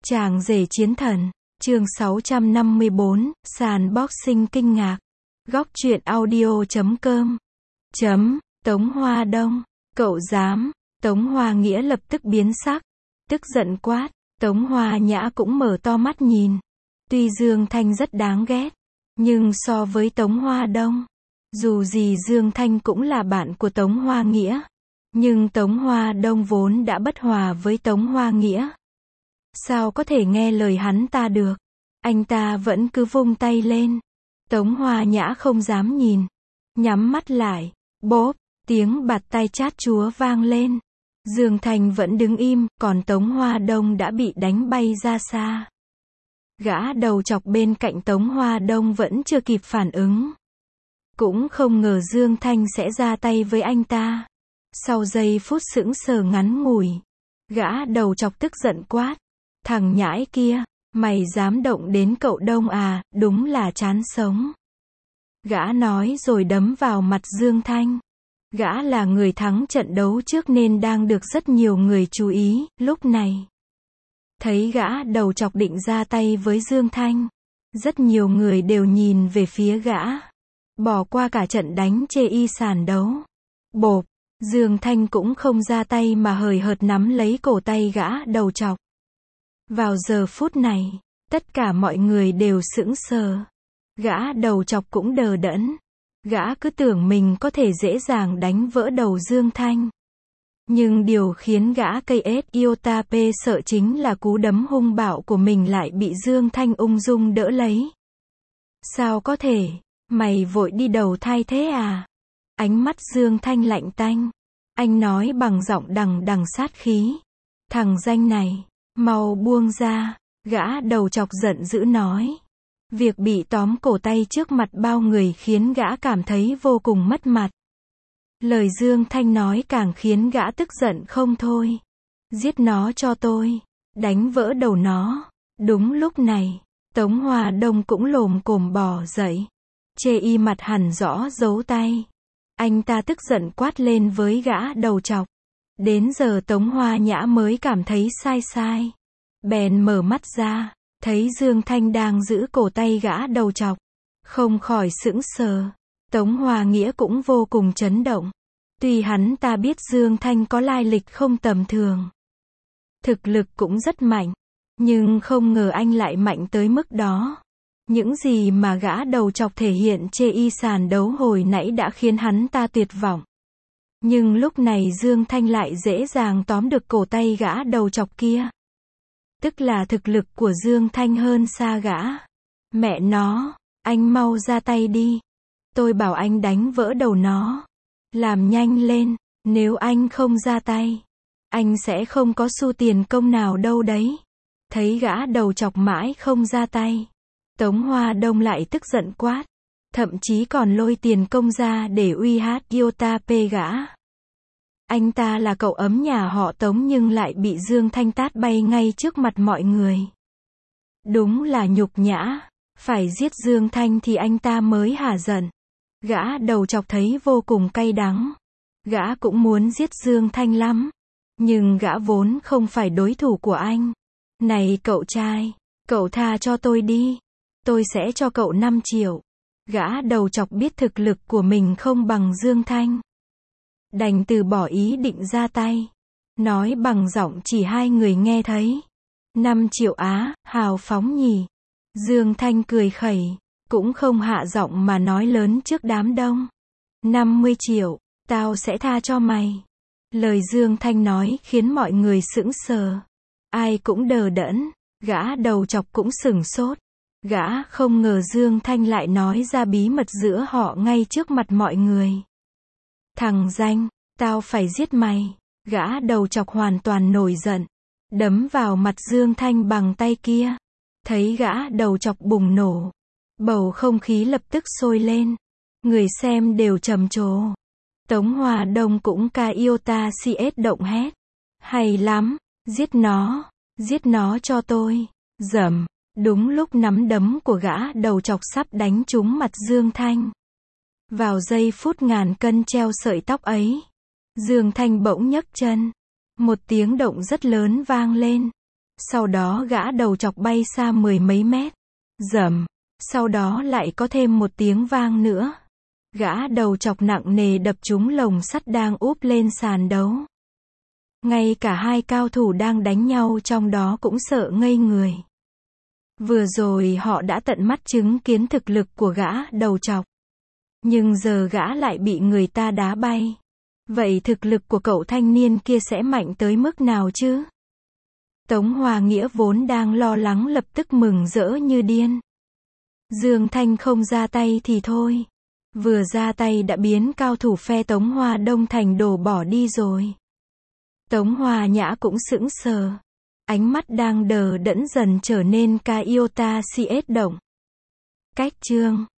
Chàng rể chiến thần, chương 654, sàn boxing kinh ngạc. Góc truyện audio.com. Tống Hoa Đông, cậu dám, Tống Hoa Nghĩa lập tức biến sắc, tức giận quát, Tống Hoa Nhã cũng mở to mắt nhìn. Tuy Dương Thanh rất đáng ghét, nhưng so với Tống Hoa Đông, dù gì Dương Thanh cũng là bạn của Tống Hoa Nghĩa, nhưng Tống Hoa Đông vốn đã bất hòa với Tống Hoa Nghĩa. Sao có thể nghe lời hắn ta được? Anh ta vẫn cứ vung tay lên. Tống Hoa Nhã không dám nhìn, nhắm mắt lại, bốp, tiếng bạt tay chát chúa vang lên. Dương Thanh vẫn đứng im, còn Tống Hoa Đông đã bị đánh bay ra xa. Gã đầu chọc bên cạnh Tống Hoa Đông vẫn chưa kịp phản ứng. Cũng không ngờ Dương Thanh sẽ ra tay với anh ta. Sau giây phút sững sờ ngắn ngủi, gã đầu chọc tức giận quát, thằng nhãi kia, mày dám động đến cậu Đông à, đúng là chán sống. Gã nói rồi đấm vào mặt Dương Thanh. Gã là người thắng trận đấu trước nên đang được rất nhiều người chú ý, lúc này. Thấy gã đầu chọc định ra tay với Dương Thanh, rất nhiều người đều nhìn về phía gã. Bỏ qua cả trận đánh chê y sàn đấu. Bộp, Dương Thanh cũng không ra tay mà hời hợt nắm lấy cổ tay gã đầu chọc. Vào giờ phút này, tất cả mọi người đều sững sờ. Gã đầu chọc cũng đờ đẫn. Gã cứ tưởng mình có thể dễ dàng đánh vỡ đầu Dương Thanh. Nhưng điều khiến gã cây ết Iotape sợ chính là cú đấm hung bạo của mình lại bị Dương Thanh ung dung đỡ lấy. Sao có thể? Mày vội đi đầu thai thế à? Ánh mắt Dương Thanh lạnh tanh. Anh nói bằng giọng đằng đằng sát khí. Thằng danh này, mau buông ra. Gã đầu chọc giận dữ nói. Việc bị tóm cổ tay trước mặt bao người khiến gã cảm thấy vô cùng mất mặt. Lời Dương Thanh nói càng khiến gã tức giận không thôi. Giết nó cho tôi. Đánh vỡ đầu nó. Đúng lúc này, Tống Hoa Đông cũng lồm cồm bò dậy. Chê y mặt hẳn rõ dấu tay. Anh ta tức giận quát lên với gã đầu chọc. Đến giờ Tống Hoa Nhã mới cảm thấy sai. Bèn mở mắt ra, thấy Dương Thanh đang giữ cổ tay gã đầu chọc. Không khỏi sững sờ. Tống Hoa Nghĩa cũng vô cùng chấn động. Tuy hắn ta biết Dương Thanh có lai lịch không tầm thường, thực lực cũng rất mạnh, nhưng không ngờ anh lại mạnh tới mức đó. Những gì mà gã đầu chọc thể hiện chê y sàn đấu hồi nãy đã khiến hắn ta tuyệt vọng. Nhưng lúc này Dương Thanh lại dễ dàng tóm được cổ tay gã đầu chọc kia. Tức là thực lực của Dương Thanh hơn xa gã. Mẹ nó, anh mau ra tay đi. Tôi bảo anh đánh vỡ đầu nó. Làm nhanh lên, nếu anh không ra tay, anh sẽ không có xu tiền công nào đâu đấy. Thấy gã đầu chọc mãi không ra tay, Tống Hoa Đông lại tức giận quát, thậm chí còn lôi tiền công ra để uy hát Iotape gã. Anh ta là cậu ấm nhà họ Tống nhưng lại bị Dương Thanh tát bay ngay trước mặt mọi người. Đúng là nhục nhã, phải giết Dương Thanh thì anh ta mới hả giận. Gã đầu chọc thấy vô cùng cay đắng. Gã cũng muốn giết Dương Thanh lắm. Nhưng gã vốn không phải đối thủ của anh. Này cậu trai, cậu tha cho tôi đi. Tôi sẽ cho cậu 5 triệu. Gã đầu chọc biết thực lực của mình không bằng Dương Thanh. Đành từ bỏ ý định ra tay. Nói bằng giọng chỉ hai người nghe thấy. 5 triệu á, hào phóng nhỉ. Dương Thanh cười khẩy. Cũng không hạ giọng mà nói lớn trước đám đông. 50 triệu, tao sẽ tha cho mày. Lời Dương Thanh nói khiến mọi người sững sờ. Ai cũng đờ đẫn, gã đầu chọc cũng sửng sốt. Gã không ngờ Dương Thanh lại nói ra bí mật giữa họ ngay trước mặt mọi người. Thằng danh, tao phải giết mày. Gã đầu chọc hoàn toàn nổi giận. Đấm vào mặt Dương Thanh bằng tay kia. Thấy gã đầu chọc bùng nổ. Bầu không khí lập tức sôi lên. Người xem đều trầm trồ. Tống Hoa Đông cũng ca iota cs động hét. Hay lắm, giết nó cho tôi. Dầm, đúng lúc nắm đấm của gã đầu chọc sắp đánh trúng mặt Dương Thanh. Vào giây phút ngàn cân treo sợi tóc ấy, Dương Thanh bỗng nhấc chân. Một tiếng động rất lớn vang lên. Sau đó gã đầu chọc bay xa mười mấy mét. Rầm. Sau đó lại có thêm một tiếng vang nữa. Gã đầu chọc nặng nề đập trúng lồng sắt đang úp lên sàn đấu. Ngay cả hai cao thủ đang đánh nhau trong đó cũng sợ ngây người. Vừa rồi họ đã tận mắt chứng kiến thực lực của gã đầu chọc. Nhưng giờ gã lại bị người ta đá bay. Vậy thực lực của cậu thanh niên kia sẽ mạnh tới mức nào chứ? Tống Hòa Nghĩa vốn đang lo lắng lập tức mừng rỡ như điên. Dương Thanh không ra tay thì thôi. Vừa ra tay đã biến cao thủ phe Tống Hoa Đông thành đồ bỏ đi rồi. Tống Hòa Nhã cũng sững sờ. Ánh mắt đang đờ đẫn dần trở nên ca iota siết động. Cách chương